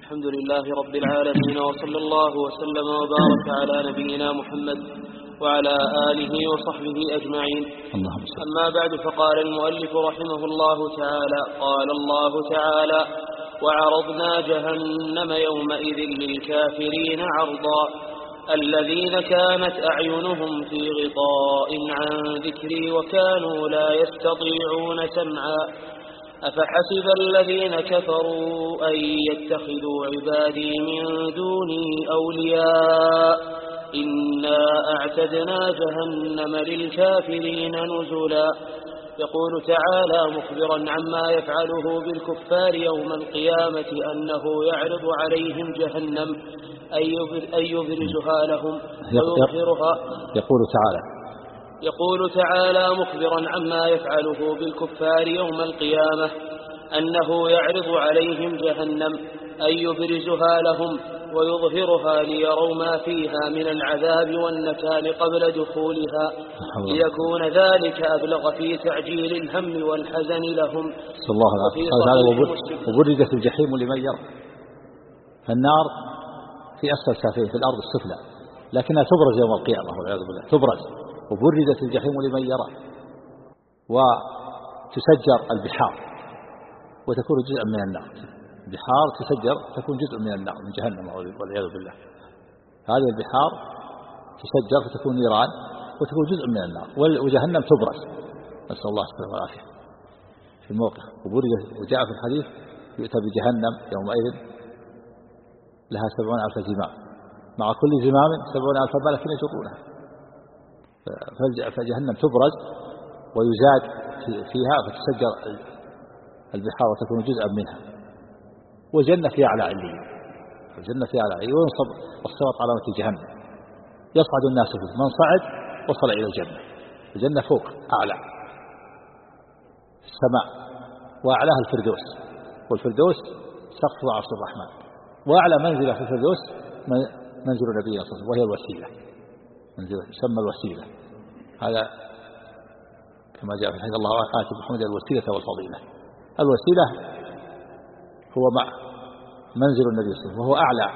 الحمد لله رب العالمين، وصلى الله وسلم وبارك على نبينا محمد وعلى آله وصحبه أجمعين. أما بعد، فقال المؤلف رحمه الله تعالى: قال الله تعالى: وعرضنا جهنم يومئذ للكافرين عرضا الذين كانت أعينهم في غطاء عن ذكري وكانوا لا يستطيعون سمعا أفحسب الذين كفروا أن يتخذوا عبادي من دوني أولياء إنا أعتدنا جهنم للكافرين نزلا. يقول تعالى مخبرا عما يفعله بالكفار يوم القيامة أنه يعرض عليهم جهنم أن يبرزها لهم ويظهرها. يقول تعالى مخبرا عما يفعله بالكفار يوم القيامة أنه يعرض عليهم جهنم أن يبرزها لهم ويظهرها ليروا ما فيها من العذاب والنكال قبل دخولها، ليكون ذلك أبلغ في تعجيل الهم والحزن لهم. صلى الله عليه وسلم: وبرزت الجحيم لمن يرى. فالنار في أسفل سافلين في الأرض السفلى، لكنها تبرز يوم القيامة والعياذ بالله، تبرز. وبرزت الجحيم لمن يرى، وتسجر البحار وتكون جزءا من النار. البحار تسجر تكون جزء من النار من جهنم والعياذ بالله. هذه البحار تسجر فتكون نيران وتكون جزء من النار، وجهنم تبرز، نسأل الله السلامة والعافية في الموقف. وجاء في الحديث: يؤتى بجهنم يومئذ لها 70,000 زمام، مع كل زمام 70,000 ملك يجرونها. فجهنم تبرز ويزاد فيها فتسجر البحار وتكون جزءا منها. وجنة في أعلى عليين، وينصب الصراط على متن جهنم، يصعد الناس فيه، من صعد وصل إلى الجنة. الجنة فوق أعلى في السماء، وأعلاها الفردوس، والفردوس سقف عرش الرحمن. وأعلى منزلة في الفردوس منزل نبينا صلى الله عليه وسلم، وهي الوسيلة، يسمى الوسيلة. هذا كما جاء في الحديث: الله آتي محمد الوسيلة والفضيلة. الوسيلة هو منزل النبي صلى الله عليه وسلم، وهو أعلى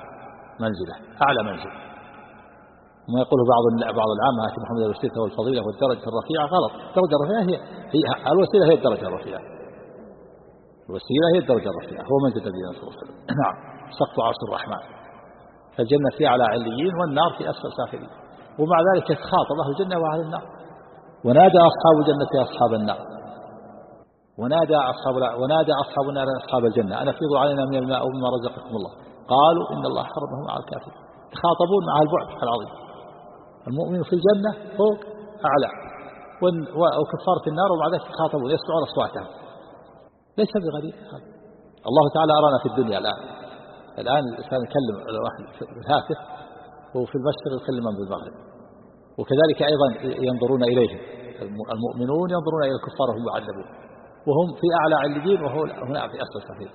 منزل. وما يقوله بعض العامة: آتي محمد الوسيلة والفضيلة والدرجة الرفيعة. غلط. الدرجة الرفيعة هي الوسيلة، هي الدرجة الرفيعة. الوسيلة هي الدرجة الرفيعة، هو منزل النبي صلى الله عليه وسلم. نعم، سقف عرش الرحمن. فالجنة في أعلى عليين والنار في أسفل سافلين. ومع ذلك يتخاطب أهل الجنة وأهل النار. ونادى أصحاب الجنة أصحاب النار، ونادى أصحاب النار أصحاب الجنة: أن أفيضوا علينا من الماء ومما رزقكم الله. قالوا إن الله حرمهم على الكافرين. يتخاطبون مع البعد العظيم. المؤمن في الجنة فوق أعلى، وكفار في النار، ومع ذلك يتخاطبون يسمعون أصواتهم. ليس بغريب. الله تعالى أرانا في الدنيا الآن الإنسان يكلم واحد في الهاتف، وفي المشرق يكلم من بالمغرب. وكذلك أيضا ينظرون إليهم، المؤمنون ينظرون إلى الكفار وهم يعذبون، وهم في أعلى عليين وهو هنا في أسفل سفيل.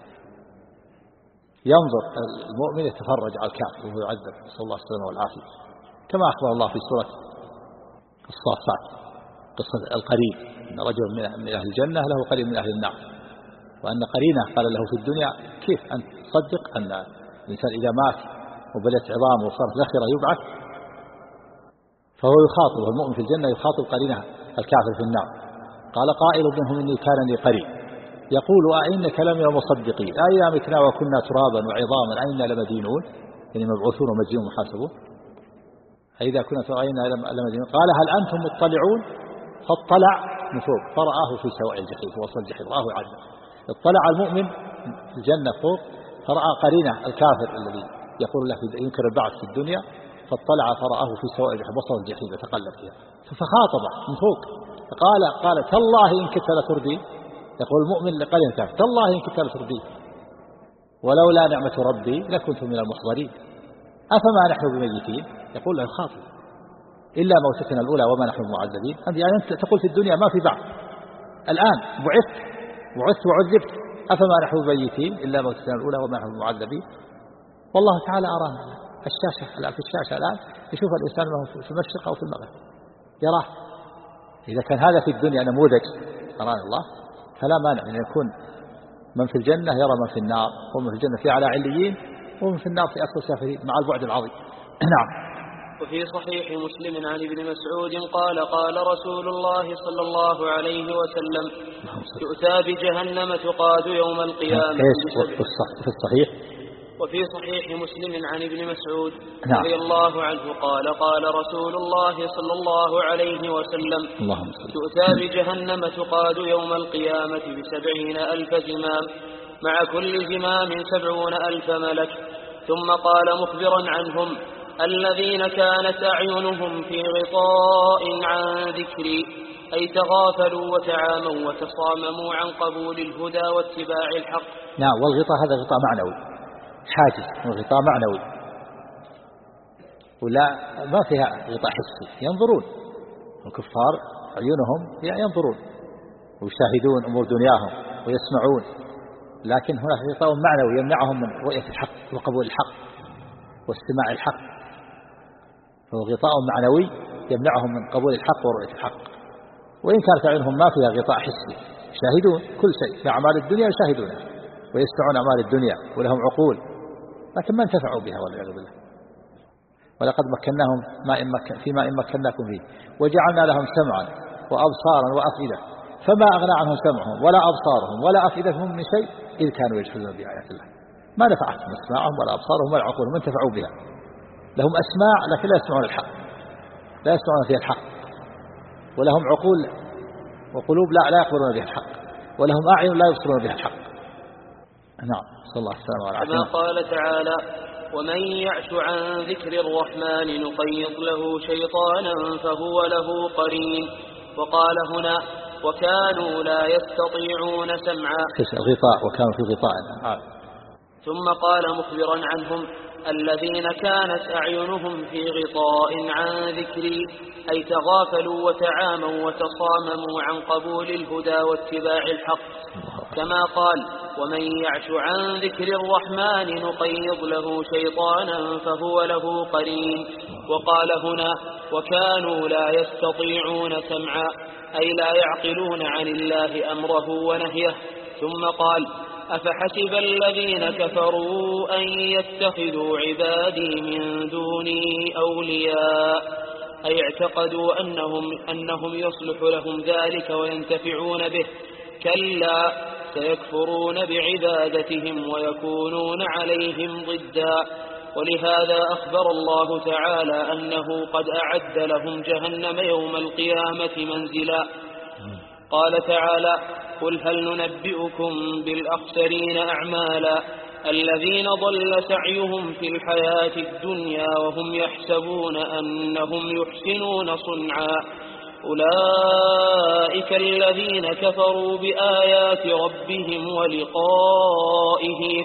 ينظر المؤمن يتفرج على الكافر وهو يعذب، نسأل الله السلامة والعافية، كما أخبر الله في سورة الصافات قصة القرين: أن رجل من أهل الجنة له قرين من أهل النار، وأن قرينه قال له في الدنيا: كيف أنت تصدق أن الإنسان إذا مات وبلت عظامه وصارت ذخيرة يبعث؟ فهو يخاطب المؤمن في الجنة، يخاطب قرينه الكافر في النار. قال قائل منهم: إني كان لي قرين يقول: أئنك لمن المصدقين أئذا متنا وكنا ترابا وعظاما أئنا لمدينون، يعني مبعوثون ومجزيون محاسبون. أئذا كنا ترابا أئنا لمدينون. قال: هل أنتم مطلعون؟ فاطلع من فوق فرآه في سواء الجحيم، فوصل الجحيم رآه يعذب. اطلع المؤمن في الجنة فوق فرأى قرينه الكافر الذي يقول له ينكر البعث في الدنيا، فاطلع فرآه في سواء الجحيم، وصل الجحيم يتقلب فيها. فخاطبه من فوق قال: تالله إن كنت لتردين. يقول المؤمن لقرين الكافر: تالله إن كنت لتردين، ولولا نعمة ربي لكنت من المحضرين، أفما نحن بميتين. يقول له الخاطب: إلا موتتنا الأولى وما نحن معذبين. يعني أنت تقول في الدنيا ما في بعث، الآن بعثت وعذبت، أفما نحن بميتين إلا موتتنا الأولى وما نحن معذبين. والله تعالى أرانا في الشاشة الآن يشوف الإنسان في المشرق أو في المغرب يراه. إذا كان هذا في الدنيا نموذج أرانا الله، فلا مانع أن يكون من في الجنة يرى من في النار، ومن في الجنة في أعلى عليين، ومن في النار في أسفل سافلين، مع البعد العظيم. نعم. وفي صحيح مسلم عن ابن مسعود قال قال رسول الله صلى الله عليه وسلم: يؤتى بجهنم تقاد يوم القيامة. في الصحيح وفي صحيح مسلم عن ابن مسعود رضي الله عنه قال قال رسول الله صلى الله عليه وسلم: يؤتى بجهنم تقاد يوم القيامة ب70,000 زمام، مع كل زمام 70,000 ملك. ثم قال مخبرا عنهم: الذين كانت أعينهم في غطاء عن ذكري، أي تغافلوا وتعاموا وتصامموا عن قبول الهدى واتباع الحق. نعم. والغطاء هذا غطاء معنوي، حاجز، وغطاء معنوي، ولا ما فيها غطاء حسي. ينظرون الكفار عيونهم ينظرون ويشاهدون أمور دنياهم ويسمعون، لكن هناك غطاء معنوي يمنعهم من رؤية الحق وقبول الحق واستماع الحق. فهو غطاء معنوي يمنعهم من قبول الحق ورؤية الحق. وإن كانت عيونهم ما فيها غطاء حسي، يشاهدون كل شيء في أعمال الدنيا، يشاهدونها ويسمعون أعمال الدنيا ولهم عقول، لكن ما انتفعوا بها والعياذ بالله. ولقد مكناهم فيما إن مكناكم فيه وجعلنا لهم سمعا وأبصارا وأفئدة فما أغنى عنهم سمعهم ولا أبصارهم ولا أفئدتهم من شيء إذ كانوا يجحدون بآيات الله. ما نفعتهم أسماعهم ولا أبصارهم ولا عقولهم، ما انتفعوا بها. لهم أسماع لكن لا يسمعون الحق، لا يسمعون فيها الحق، ولهم عقول وقلوب لا يقبلون بها الحق، ولهم أعين لا يبصرون بها الحق. نعم. صلى الله عليه وسلم. كما قال تعالى: ومن يعش عن ذكر الرحمن نقيض له شيطانا فهو له قرين. وقال هنا: وكانوا لا يستطيعون سمعا. الغطاء وكانوا في غطاء. ثم قال مخبرا عنهم: الذين كانت أعينهم في غطاء عن ذكري، أي تغافلوا وتعاموا وتصامموا عن قبول الهدى واتباع الحق. كما قال: ومن يعش عن ذكر الرحمن نقيض له شيطانا فهو له قرين. وقال هنا: وكانوا لا يستطيعون سمعا، أي لا يعقلون عن الله أمره ونهيه. ثم قال: أفحسب الذين كفروا أن يتخذوا عبادي من دوني أولياء، أي اعتقدوا أنهم يصلح لهم ذلك وينتفعون به. كلا، سيكفرون بعبادتهم ويكونون عليهم ضدا. ولهذا أخبر الله تعالى أنه قد أعد لهم جهنم يوم القيامة منزلا. قال تعالى: قل هل ننبئكم بالأخسرين أعمالا، الذين ضل سعيهم في الحياة الدنيا وهم يحسبون أنهم يحسنون صنعا، أولئك الذين كفروا بآيات ربهم ولقائه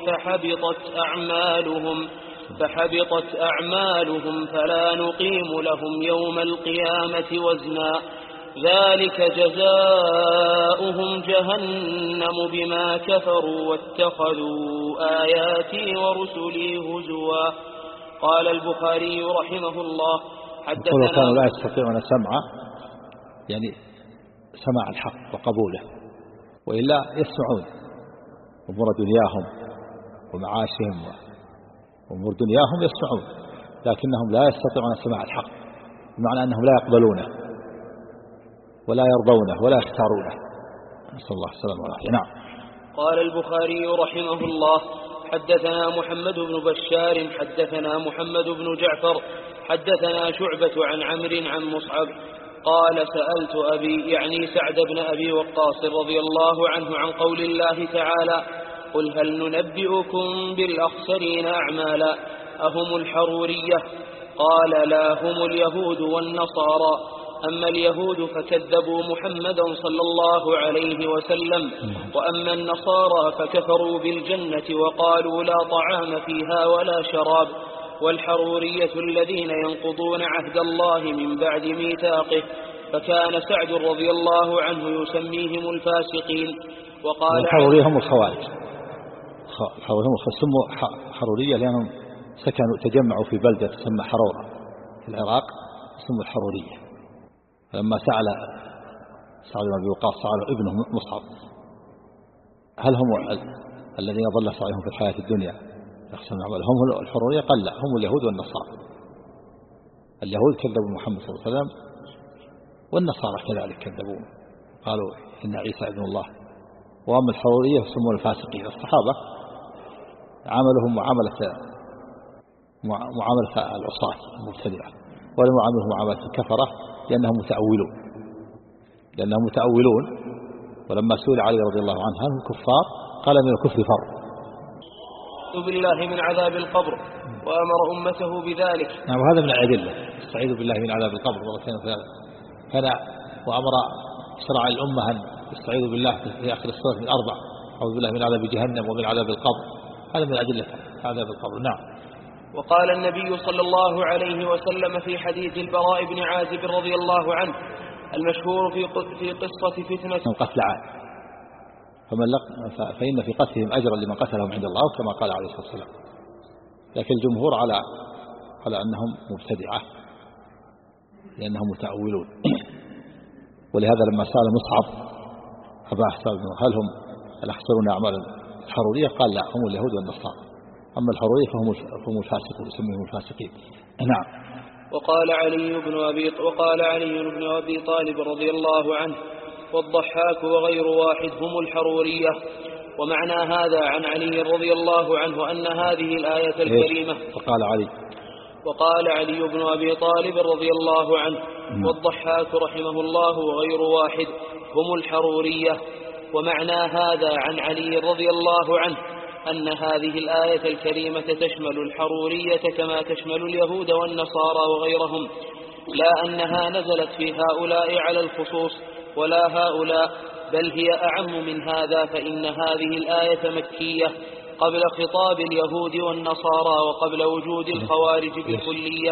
فحبطت أعمالهم فلا نقيم لهم يوم القيامة وزنا. ذلك جزاؤهم جهنم بما كفروا واتخذوا آياتي ورسلي هزوا. قال البخاري رحمه الله: حدثنا كانوا لا يستطيعون سمع، يعني سماع الحق وقبوله، وإلا يسمعون أمور دنياهم ومعاشهم وأمور دنياهم يسمعون، لكنهم لا يستطيعون سماع الحق، بمعنى أنهم لا يقبلونه ولا يرضونه ولا يختارونه. نسأل الله السلامة والعافية. نعم. قال البخاري رحمه الله: حدثنا محمد بن بشار حدثنا محمد بن جعفر حدثنا شعبة عن عمرو عن مصعب قال: سألت أبي، يعني سعد بن أبي وقاص رضي الله عنه، عن قول الله تعالى: قل هل ننبئكم بالأخسرين أعمالا، أهم الحرورية؟ قال: لا، هم اليهود والنصارى. أما اليهود فكذبوا محمدا صلى الله عليه وسلم، وأما النصارى فكفروا بالجنة وقالوا لا طعام فيها ولا شراب. والحرورية الذين ينقضون عهد الله من بعد ميثاقه، فكان سعد رضي الله عنه يسميهم الفاسقين. وقال: الحرورية هم الخوارج. سموا حرورية لأنهم سكنوا تجمعوا في بلدة تسمى حرورة في العراق، سموا الحرورية. لما سأل سعد بن أبي وقاص سأل ابنه مصعب هل هم الذين ضل سعيهم في الحياة الدنيا يخشون عمل هم الحرورية؟ قال لا، هم اليهود والنصارى. اليهود كذبوا محمد صلى الله عليه وسلم، والنصارى كذلك كذبوه، قالوا إن عيسى ابن الله. وأما الحرورية يسمون الفاسقين. الصحابة عاملهم معاملة العصاة المبتدعة، ولم يعاملهم معاملة الكفرة لأنهم متأولون. ولما سئل علي رضي الله عنه هل هم كفار قال من الكفر فر. بالله من عذاب القبر وأمر أمته بذلك. نعم، وهذا من الأدلة، استعيذ بالله من عذاب القبر. وأمر شرع الأمة أن يستعيذ بالله في آخر السورة من 4: أعوذ بالله من عذاب جهنم ومن عذاب القبر. هذا من أدلة عذاب القبر. نعم. وقال النبي صلى الله عليه وسلم في حديث البراء بن عازب رضي الله عنه المشهور في قصة فتنة قتل عاد، فإن في قتلهم أجرا لمن قتلهم عند الله، كما قال عليه الصلاة والسلام. لكن الجمهور على أنهم مبتدعة لأنهم متأولون. ولهذا لما سأل مصعب أبا أحساب هل هم الأخسرون أعمال الحرورية قال لا، هم اليهود والنصارى. أما الحرورية فهم الفاسقون، يسميهم الفاسقين. نعم. وقال علي بن أبي طالب رضي الله عنه: والضحاك وغير واحد هم الحرورية. ومعنى هذا عن علي رضي الله عنه أن هذه الآية الكريمة. وقال علي بن أبي طالب رضي الله عنه: والضحاك رحمه الله وغير واحد هم الحرورية. ومعنى هذا عن علي رضي الله عنه أن هذه الآية الكريمة تشمل الحرورية كما تشمل اليهود والنصارى وغيرهم، لا أنها نزلت في هؤلاء على الخصوص ولا هؤلاء، بل هي أعم من هذا، فإن هذه الآية مكية قبل خطاب اليهود والنصارى وقبل وجود الخوارج بالكلية.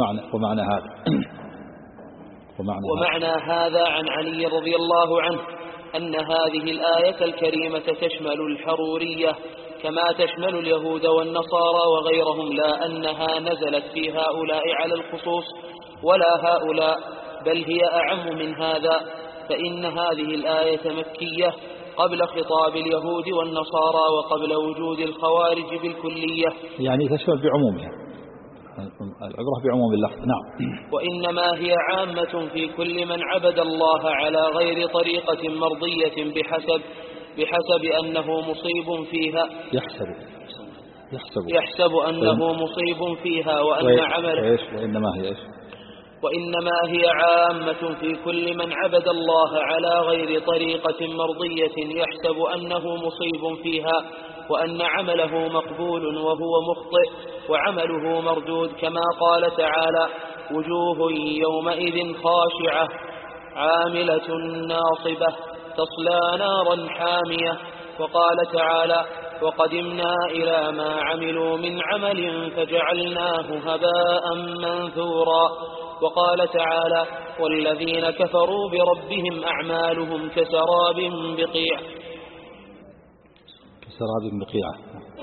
ومعنى هذا عن علي رضي الله عنه أن هذه الآية الكريمة تشمل الحرورية كما تشمل اليهود والنصارى وغيرهم، لا أنها نزلت في هؤلاء على الخصوص ولا هؤلاء، بل هي أعم من هذا، فإن هذه الآية مكية قبل خطاب اليهود والنصارى وقبل وجود الخوارج بالكلية، يعني تشمل بعمومها، العبرة بعموم اللفظ. نعم. وإنما هي عامة في كل من عبد الله على غير طريقة مرضية بحسب أنه مصيب فيها، يحسب أنه مصيب فيها وأن عمله. وإنما هي عامة في كل من عبد الله على غير طريقة مرضية يحسب أنه مصيب فيها وأن عمله مقبول وهو مخطئ وعمله مردود، كما قال تعالى: وجوه يومئذ خاشعة عاملة ناصبة تصلى نارا حامية. وقال تعالى: وقدمنا إلى ما عملوا من عمل فجعلناه هباء منثورا. وقال تعالى: والذين كفروا بربهم أعمالهم كسراب بقيعة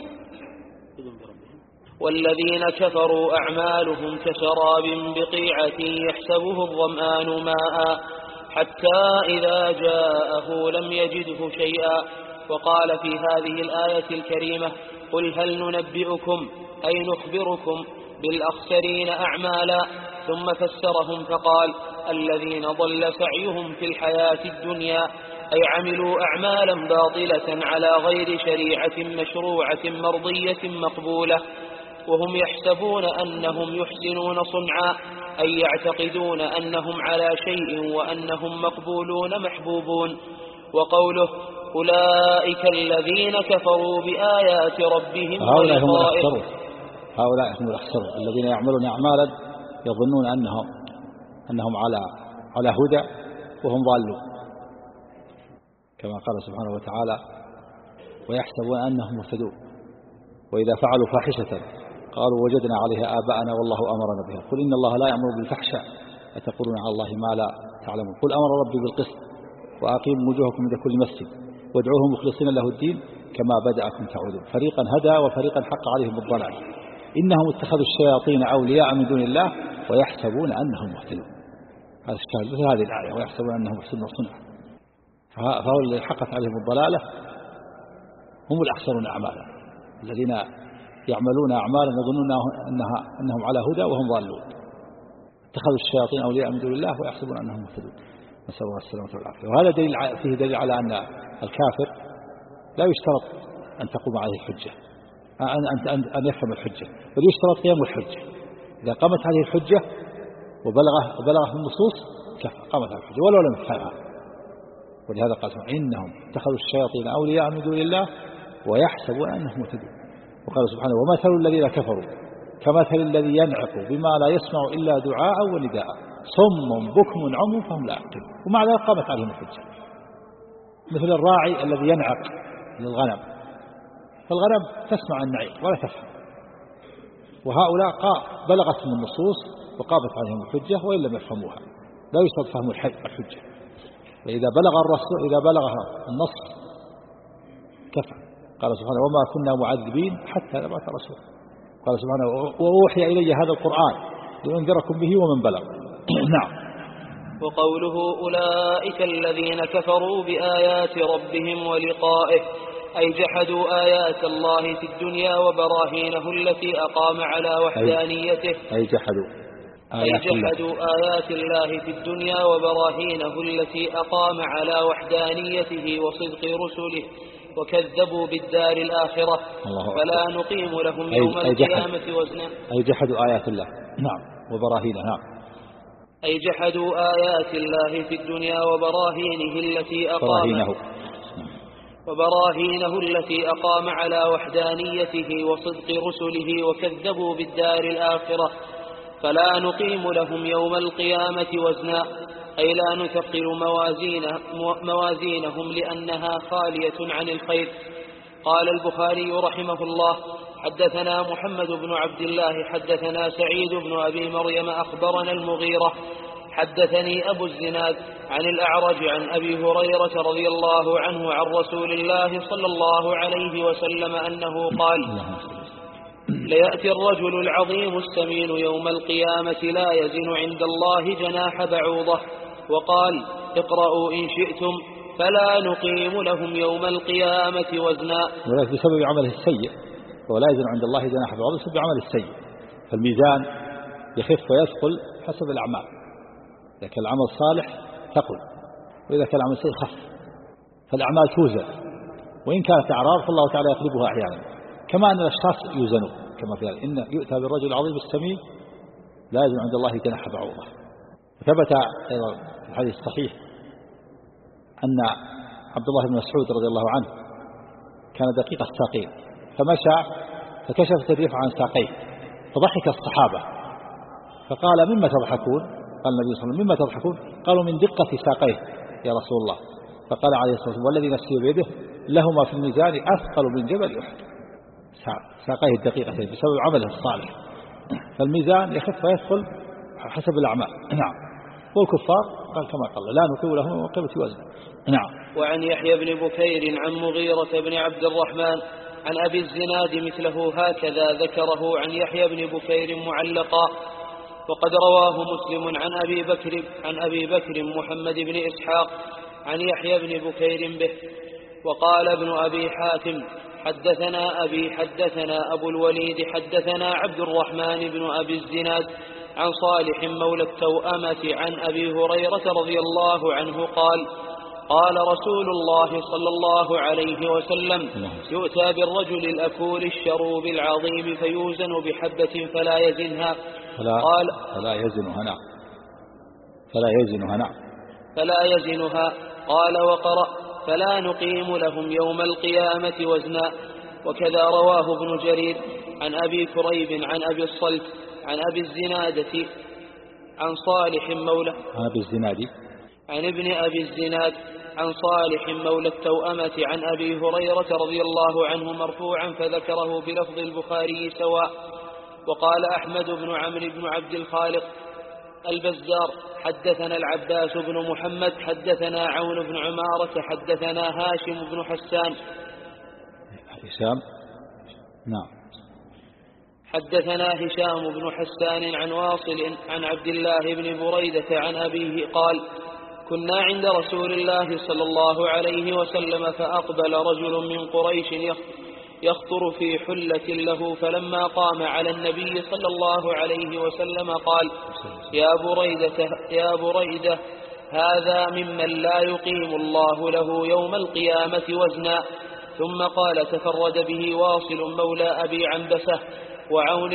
والذين كفروا أعمالهم كسراب بقيعة يحسبه الظمآن ماء حتى إذا جاءه لم يجده شيئا. وقال في هذه الآية الكريمة: قل هل ننبئكم أي نخبركم بالأخسرين أعمالا، ثم فسرهم فقال: الذين ضل سعيهم في الحياة الدنيا، أي عملوا أعمالا باطلة على غير شريعة مشروعة مرضية مقبولة، وهم يحسبون أنهم يحسنون صنعا، أي يعتقدون أنهم على شيء وأنهم مقبولون محبوبون. وقوله: أولئك الذين كفروا بآيات ربهم هؤلاء هم الأخسرون الذين يعملون أعمالا يظنون أنهم على هدى وهم ضالون، كما قال سبحانه وتعالى: ويحسبون أنهم مهتدون، وإذا فعلوا فاحشة قالوا وجدنا عليها آباءنا والله أمرنا بها، قل إن الله لا يأمر بالفحشاء أتقولون على الله ما لا تعلمون، قل أمر ربي بالقسط وأقيموا وجوهكم عند كل مسجد وادعوه مخلصين له الدين كما بدأكم تعودون، فريقا هدى وفريقا حق عليهم الضلال إنهم اتخذوا الشياطين أولياء من دون الله ويحسبون أنهم مهتدون. هذا الشاهد مثل هذه الآية: ويحسبون أنهم محسنون صنعا. فهؤلاء الذين حقت عليهم الضلالة هم الأخسرون أعمالا، الذين يعملون أعمالا يظنون أنهم على هدى وهم ضالون، اتخذوا الشياطين أولياء من دون الله ويحسبون أنهم مهتدون، نسأل الله السلامة والعافية. وهذا فيه دليل على أن الكافر لا يشترط أن تقوم عليه الحجة، أن يفهم الحجة، بل يشترط قيام الحجة. إذا قامت عليه الحجة وبلغه النصوص كفى، قامت عليه الحجة ولو لم يفهمها. ولهذا قال إنهم اتخذوا الشياطين أولياء من دون الله ويحسبون أنهم مهتدون. وقال سبحانه ومثل الذين كفروا كمثل الذي ينعق بما لا يسمع إلا دعاء ونداء صم بكم عمي فهم لا يعقلون. ومع ذلك قامت عليهم الحجة. مثل الراعي الذي ينعق للغنم، فالغنم تسمع النعيق ولا تفهم، وهؤلاء بلغتهم النصوص وقامت عليهم الحجة وإن لم يفهموها. لا يشترط فهم الحجة، فإذا بلغ الرسول إذا بلغ النص كفى. قال سبحانه وما كنا معذبين حتى نبعث رسولا. قال سبحانه وأوحي إلي هذا القرآن لأنذركم به ومن بلغ. نعم. وقوله أولئك الذين كفروا بآيات ربهم ولقائه أي جحدوا آيات الله في الدنيا وبراهينه التي أقام على وحدانيته أي جحدوا آيات الله في الدنيا وبراهينه التي أقام على وحدانيته وصدق رسله وكذبوا بالدار الآخرة فلا نقيم لهم يوم القيامة وزنا. أي جحدوا آيات الله. نعم. وبراهينه. نعم. أي جحدوا آيات الله في الدنيا وبراهينه التي أقام على وحدانيته وصدق رسله وكذبوا بالدار الآخرة فلا نقيم لهم يوم القيامة وزنا أي لا نثقل موازينهم لأنها خالية عن الخير. قال البخاري رحمه الله حدثنا محمد بن عبد الله حدثنا سعيد بن أبي مريم أخبرنا المغيرة حدثني أبو الزناد عن الأعرج عن أبي هريرة رضي الله عنه عن رسول الله صلى الله عليه وسلم أنه قال ليأتي الرجل العظيم السمين يوم القيامة لا يزن عند الله جناح بعوضة وقال اقرأوا إن شئتم فلا نقيم لهم يوم القيامة وزنا. ولكن بسبب عمله السيء ولا يزن عند الله جناح بعوضة بسبب عمله السيء، فالميزان يخف ويثقل حسب الأعمال. إذا كان العمل صالح ثقل، وإذا كان العمل سيء خف. فالأعمال توزن، وإن كانت أعراض فالله تعالى يقلبها أحيانا، كما أن الأشخاص يوزنون كما في هذا إن يؤتى بالرجل العظيم السمين لا يزن عند الله جناح بعوضة. ثبت أيضا في الحديث الصحيح أن عبد الله بن مسعود رضي الله عنه كان دقيق الساقين فمشى فكشفت الريح عن ساقيه فضحك الصحابة فقال مما تضحكون؟ قال النبي صلى الله عليه وسلم مما تضحكون؟ قالوا من دقة ساقيه يا رسول الله. فقال عليه الصلاة والسلام والذي نفسي بيده لهما في الميزان أثقل من جبل أحد. ساقيه الدقيقتين بسبب عمله الصالح، فالميزان يخف ويثقل حسب الأعمال. نعم. والكفار قال كما قال لا نقيم لهم وقيمة وزن. نعم. وعن يحيى بن بكير عن مغيرة بن عبد الرحمن عن أبي الزناد مثله هكذا ذكره عن يحيى بن بكير معلقا، وقد رواه مسلم عن أبي بكر محمد بن إسحاق عن يحيى بن بكير به. وقال ابن أبي حاتم حدثنا أبو الوليد حدثنا عبد الرحمن بن أبي الزناد عن صالح مولى التوأمة عن أبي هريرة رضي الله عنه قال قال رسول الله صلى الله عليه وسلم يؤتى بالرجل الأكول الشروب العظيم فيوزن بحبة فلا يزنها فلا يزنها قال وقرأ فلا نقيم لهم يوم القيامة وزنا. وكذا رواه ابن جرير عن أبي كريب عن أبي الصلت عن أبي الزنادة عن صالح مولى عن ابن أبي الزناد عن صالح مولى التوأمة عن أبي هريرة رضي الله عنه مرفوعا فذكره بلفظ البخاري سواء. وقال أحمد بن عمرو بن عبد الخالق البزار حدثنا العباس بن محمد حدثنا عون بن عمارة حدثنا هاشم بن حسان حدثنا هشام بن حسان عن واصل عن عبد الله بن بريدة عن أبيه قال كنا عند رسول الله صلى الله عليه وسلم فأقبل رجل من قريش يخطر في حلة له، فلما قام على النبي صلى الله عليه وسلم قال: يا بريدة هذا ممن لا يقيم الله له يوم القيامة وزنا. ثم قال: تفرد به واصل مولى أبي عنبسة وعون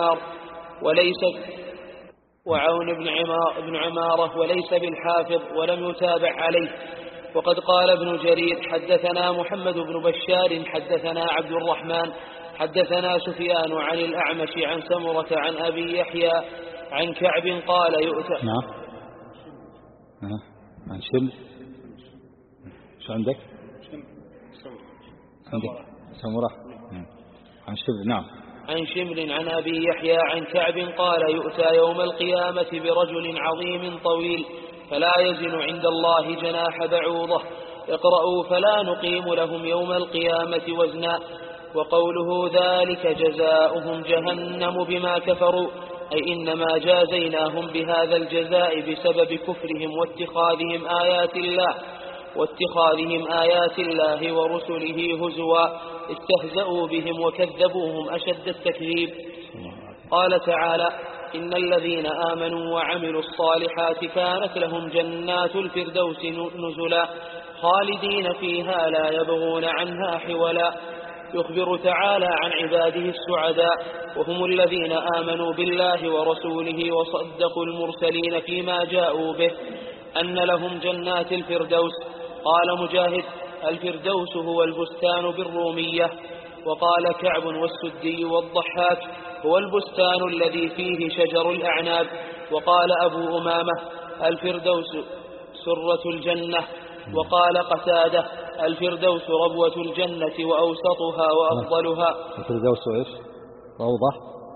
بن عمارة وليس بالحافظ ولم يتابع عليه. وقد قال ابن جرير: حدثنا محمد بن بشار حدثنا عبد الرحمن حدثنا سفيان عن الأعمش عن سمرة عن أبي يحيى عن كعب قال: يؤتى. عن شمل. شو عندك سمرة عن شمل. نعم. عن شمل عن أبي يحيى عن كعب قال: يؤتى يوم القيامة برجل عظيم طويل فلا يزن عند الله جناح بعوضة. اقرأوا: فلا نقيم لهم يوم القيامة وزنا. وقوله: ذلك جزاؤهم جهنم بما كفروا، أي إنما جازيناهم بهذا الجزاء بسبب كفرهم واتخاذهم آيات الله ورسله هزوا، استهزأوا بهم وكذبوهم أشد التكذيب. قال تعالى: إن الذين آمنوا وعملوا الصالحات كانت لهم جنات الفردوس نزلا خالدين فيها لا يبغون عنها حولا. يخبر تعالى عن عباده السعداء وهم الذين آمنوا بالله ورسوله وصدقوا المرسلين فيما جاءوا به أن لهم جنات الفردوس. قال مجاهد: الفردوس هو البستان بالرومية. وقال كعب والسدي والضحاك: هو البستان الذي فيه شجر الأعناب. وقال أبو أمامة: الفردوس سرة الجنة. وقال قتادة: الفردوس ربوة الجنة وأوسطها وأفضلها. الفردوس إيش؟ روضة؟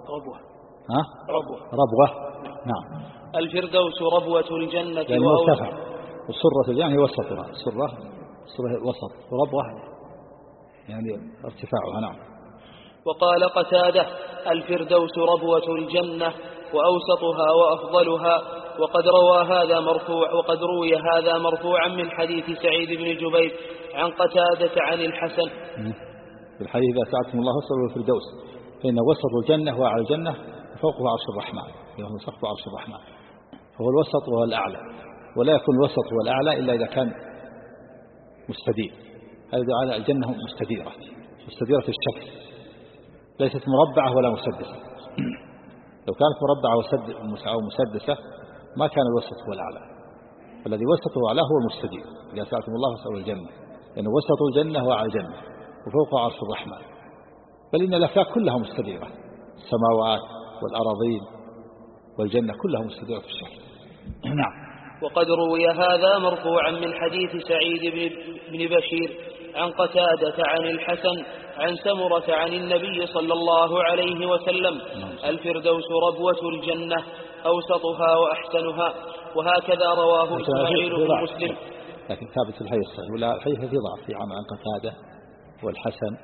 ربوة. نعم. الفردوس ربوة الجنة يعني مرتفع، وسرة الجنة وسطها. سرة وسط، وربوة يعني ارتفاعها. نعم. وقال قتادة: الفردوس ربوة الجنة وأوسطها وأفضلها. وقد روي هذا مرفوعا من حديث سعيد بن جبير عن قتادة عن الحسن. في الحديث: إذا سألتم الله فاسألوه الفردوس فإن وسط الجنة وأعلى الجنة فوقه عرش الرحمن، يوم سقف عرش الرحمن. فهو الوسط وهو الأعلى، ولا يكون الوسط والأعلى إلا إذا كان مستدير. هذا على الجنة مستديرة في الشكل، ليست مربعة ولا مسدسة. لو كانت مربعة أو مسدسة ما كان الوسط هو الأعلى، والذي وسطه وأعلى هو المستدير. إذا سألتم الله فاسألوه الجنة، لأن وسط الجنة وأعلى الجنة وفوق عرش الرحمن. بل إن الأفلاك كلها مستديرة، السماوات والأراضين والجنة كلها مستديرة في الشكل. نعم. وقد روي هذا مرفوعا من حديث سعيد بن بشير عن قتادة عن الحسن عن سمرة عن النبي صلى الله عليه وسلم: الفردوس ربوة الجنة أوسطها وأحسنها. وهكذا رواه إسماعيل بن مسلم. لكن ثابت الحديث الصحيح، ولا الحديث في ضعف في عن قتادة والحسن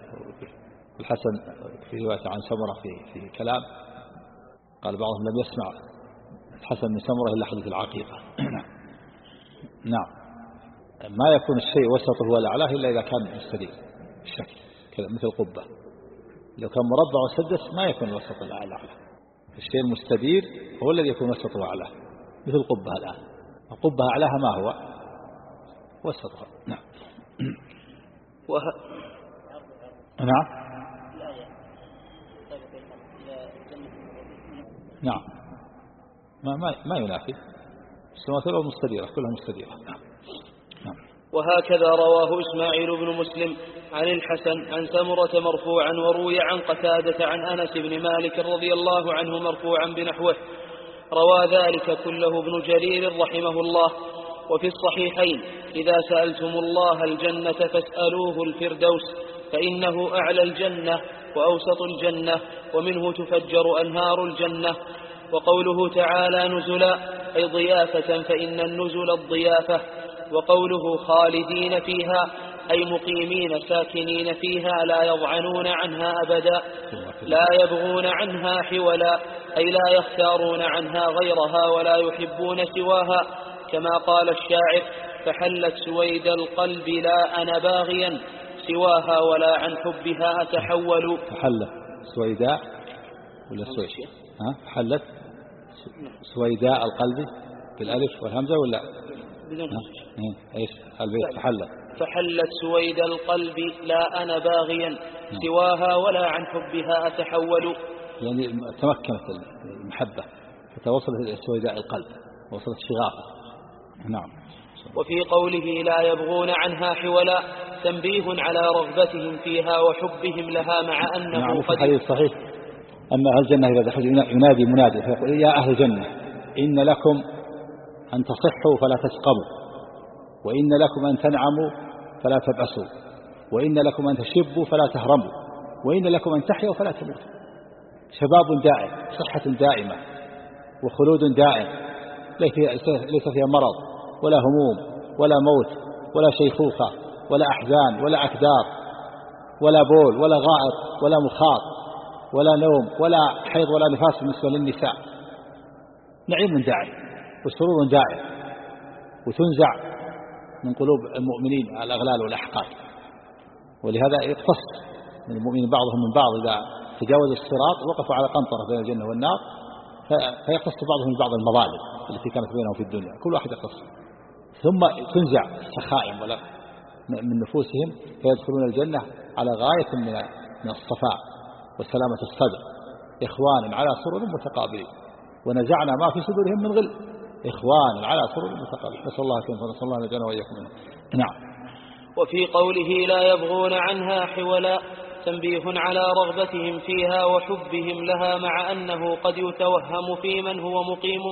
في رواية عن سمرة في كلام قال بعضهم لم يسمع الحسن من سمرة إلا حديث العقيقة. نعم. ما يكون الشيء وسطه هو الأعلى إلا إذا كان مستدير الشكل مثل قبة. لو كان مربع وسدس ما يكون وسط الأعلى. الشيء المستدير هو الذي يكون وسطه أعلى، مثل قبة الآن. القبة أعلاها ما هو وسطها. نعم. نعم. ما ينافي. السماوات والأرض مستديرة، كلها مستديرة. نعم. وهكذا رواه إسماعيل بن مسلم عن الحسن عن سمرة مرفوعا، وروي عن قتادة عن أنس بن مالك رضي الله عنه مرفوعا بنحوه. روى ذلك كله ابن جرير رحمه الله. وفي الصحيحين: إذا سألتم الله الجنة فاسألوه الفردوس فإنه أعلى الجنة وأوسط الجنة ومنه تفجر أنهار الجنة. وقوله تعالى: نزلا أي ضيافة، فإن النزل الضيافة. وقوله: خالدين فيها أي مقيمين ساكنين فيها لا يضعنون عنها أبدا، لا يبغون عنها حولا، أي لا يختارون عنها غيرها ولا يحبون سواها، كما قال الشاعر: فحلت سويد القلب لا أنا باغيا سواها ولا عن حبها أتحول. فحلت سويداء ولا سويد؟ حلت سويداء القلب بالألف والهمزة ولا ايش البيت؟ فحلت سويد القلب لا أنا باغيا سواها ولا عن حبها أتحول. يعني تمكنت المحبة فتوصلت إلى سويداء القلب، وصلت شغافة. نعم. وفي قوله لا يبغون عنها حولا تنبيه على رغبتهم فيها وحبهم لها، مع أنه نعم. في الحديث الصحيح أن أهل الجنة إذا دخلوا ينادي منادي فيقول: يا أهل الجنة إن لكم أن تصحوا فلا تسقموا، وإن لكم أن تنعموا فلا تبأسوا، وإن لكم أن تشبوا فلا تهرموا، وإن لكم أن تحيوا فلا تموتوا. شباب دائم، صحة دائمة، وخلود دائم، ليس فيها مرض ولا هموم ولا موت ولا شيخوخة ولا أحزان ولا أكدار ولا بول ولا غائط ولا مخاط ولا نوم ولا حيض ولا نفاس بالنسبة للنساء. نعيم دائم وسرور دائم، وتنزع من قلوب المؤمنين الأغلال والأحقاد. ولهذا يقتص من المؤمنين بعضهم من بعض إذا تجاوز الصراط وقفوا على قنطرة بين الجنة والنار، فيقتص بعضهم من بعض المظالم التي كانت بينهم في الدنيا، كل واحد يقتص. ثم تنزع السخائم من نفوسهم فيدخلون الجنة على غاية من الصفاء وسلامة الصدر، إخوانا على سرر متقابلين، ونزعنا ما في صدورهم من غل، إخوانا على سرر متقابلين. نسأل الله كيف نسأل الله نجعلنا وإياكم منهم. نعم. وفي قوله لا يبغون عنها حولا تنبيه على رغبتهم فيها وحبهم لها، مع أنه قد يتوهم في من هو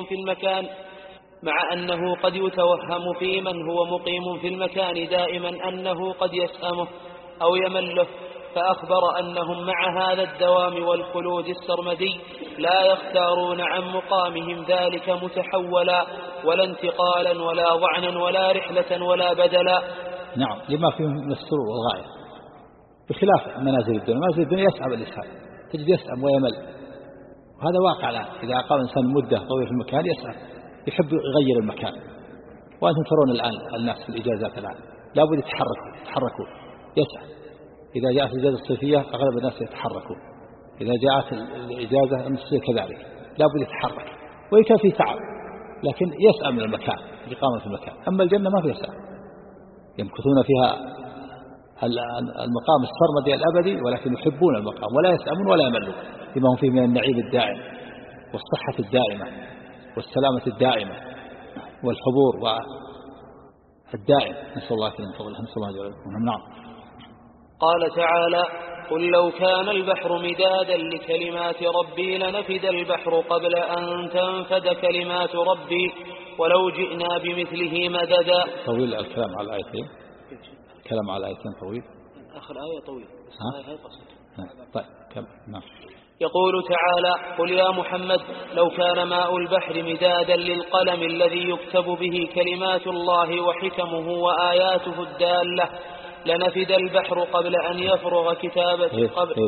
مقيم في المكان دائما أنه قد يسأمه أو يمله، فأخبر أنهم مع هذا الدوام والخلود السرمدي لا يختارون عن مقامهم ذلك متحولا ولا انتقالا ولا ضعنا ولا رحلة ولا بدلا. نعم، لما فيه من السرور والغاية، بخلاف منازل الدنيا. منازل الدنيا يسأم الإنسان، تجد يسأم ويمل، وهذا واقع الآن. إذا أقام الإنسان مدة طويلة في المكان يسأم، يحب يغير المكان. وأنتم ترون الآن الناس في الإجازات الآن لابد يتحركوا يسأم. إذا جاءت الإجازة الصيفية أغلب الناس يتحركوا، إذا جاءت الإجازة النصفية كذلك لابد يتحرك، وإن كان في تعب لكن يسأم من المكان، الإقامة في المكان. أما الجنة ما فيها سأم، يمكثون فيها المقام السرمدي الأبدي، ولكن يحبون المقام ولا يسأمون ولا يملون، لما هم فيه من النعيم الدائم والصحة الدائمة والسلامة الدائمة والحضور الدائم. نسأل الله من فضله. نسأل الله جل وعلا. نعم. قال تعالى: قل لو كان البحر مدادا لكلمات ربي لنفد البحر قبل أن تنفد كلمات ربي ولو جئنا بمثله مددا. طويل الكلام على الآيتين، الكلام على الآيتين طويل، آخر آية طويل، آية قصيرة. طيب نعم. يقول تعالى: قل يا محمد لو كان ماء البحر مدادا للقلم الذي يكتب به كلمات الله وحكمه وآياته الدالة لنفد البحر قبل أن يفرغ كتابته.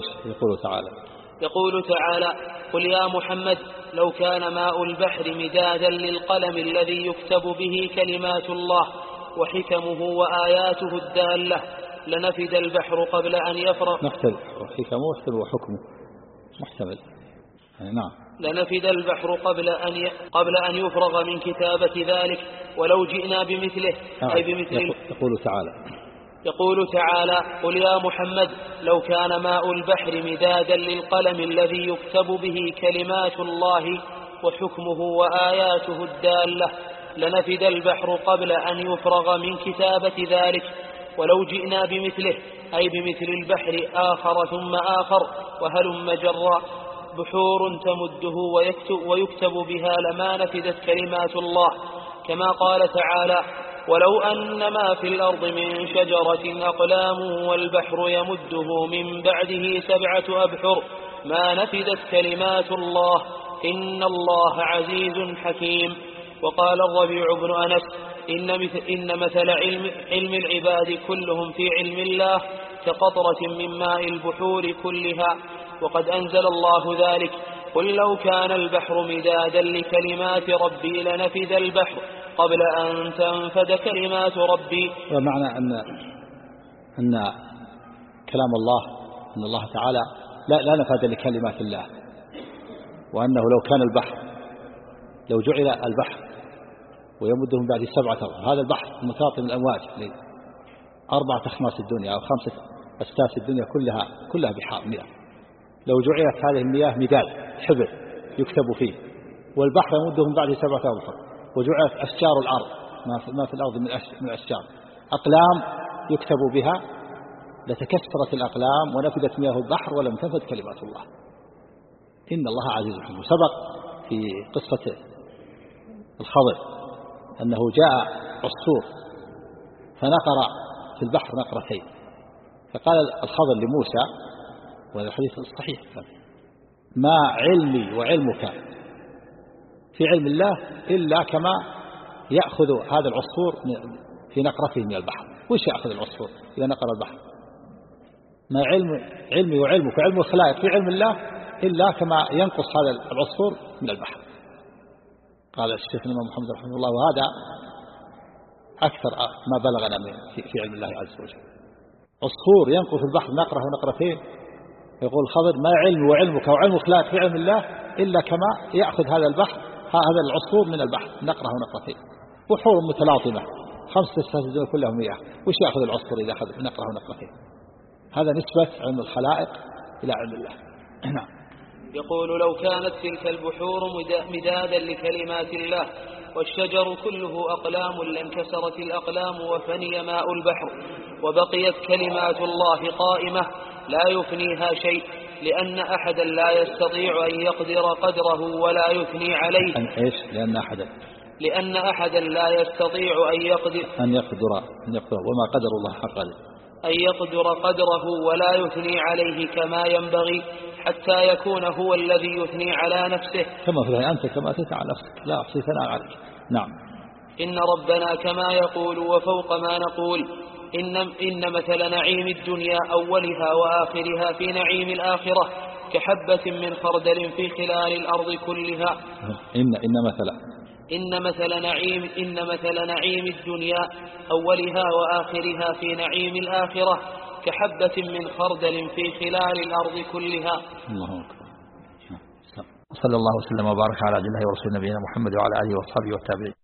يقول تعالى: قل يا محمد لو كان ماء البحر مدادا للقلم الذي يكتب به كلمات الله وحكمه وآياته الدالة لنفد البحر قبل أن يفرغ. نختلف، وحكمه وحكمه محتمل. نعم. لنفد البحر قبل أن يفرغ من كتابة ذلك ولو جئنا بمثله. أي بمثل. يقول تعالى: قل يا محمد لو كان ماء البحر مدادا للقلم الذي يكتب به كلمات الله وحكمه وآياته الدالة لنفد البحر قبل أن يفرغ من كتابة ذلك ولو جئنا بمثله. أي بمثل البحر آخر ثم آخر وهلم جرا، بحور تمده ويكتب بها لما نفدت كلمات الله، كما قال تعالى: ولو أن ما في الأرض من شجرة أقلام والبحر يمده من بعده 7 أبحر ما نفدت كلمات الله إن الله عزيز حكيم. وقال الربيع بن أنس: إن مثل علم العباد كلهم في علم الله كقطرة من ماء البحور كلها. وقد أنزل الله ذلك: قل لو كان البحر مدادا لكلمات ربي لنفد البحر قبل أن تنفد كلمات ربي. ومعنى أن كلام الله، أن الله تعالى لا نفاد لكلمات الله، وأنه لو كان البحر، لو جعل البحر ويمده من بعد 7 أبحر، هذا البحر المتلاطم الأمواج 4 أخماس الدنيا أو 5 أسداس الدنيا كلها بحار مياه، لو جعلت هذه المياه مداد حبر يكتب فيه، والبحر يمده من بعد 7 أبحر، وجعلت أشجار الأرض ما في الأرض من أشجار أقلام يكتب بها، لتكسرت الأقلام ونفدت مياه البحر ولم تنفد كلمات الله. إن الله عزيز حكيم. سبق في قصة الخضر أنه جاء عصفور فنقر في البحر نقرتين، فقال الخضر لموسى، وهذا الحديث الصحيح، ما علمي وعلمك في علم الله إلا كما يأخذ هذا العصفور في نقرته من البحر. وش يأخذ العصفور إذا نقر البحر؟ ما علمي وعلمك وعلم الخلائق في علم الله إلا كما ينقص هذا العصفور من البحر. قال الشيخ الإمام محمد رحمه الله، وهذا أكثر ما بلغنا في علم الله عز وجل. عصفور ينقص البحر نقرة ونقرتين، يقول الخضر ما علمي وعلمك وعلم الخلائق في علم الله إلا كما يأخذ هذا البحر، هذا العصفور من البحر نقرة ونقرتين. وحور متلاطمة 5 أسداس كلها مياه، وش يأخذ العصفور إذا أخذ نقرة ونقرتين؟ هذا نسبة علم الخلائق إلى علم الله. نعم. يقول لو كانت تلك البحور مدادا لكلمات الله والشجر كله أقلام لانكسرت الأقلام وفني ماء البحر، وبقيت كلمات الله قائمة لا يفنيها شيء، لأن أحدا لا يستطيع أن يقدر قدره ولا يثني عليه. لأن أحدا لا يستطيع أن يقدر وما قدر الله حق قدره، أن يقدر قدره ولا يثني عليه كما ينبغي، حتى يكون هو الذي يثني على نفسه. كما في الآية أنت كما أتيت على نفسك لا أحصي ثناء عليك. نعم. إن ربنا كما يقول وفوق ما نقول. إن مثل نعيم الدنيا أولها وآخرها في نعيم الآخرة كحبة من خردل في خلال الأرض كلها. إن مثل نعيم الدنيا أولها وآخرها في نعيم الآخرة كحبة من خردل في خلال الأرض كلها. الله أكبر. صلى الله وسلم وبارك على عبد الله ورسول نبينا محمد وعلى آله وصحبه والتابعين.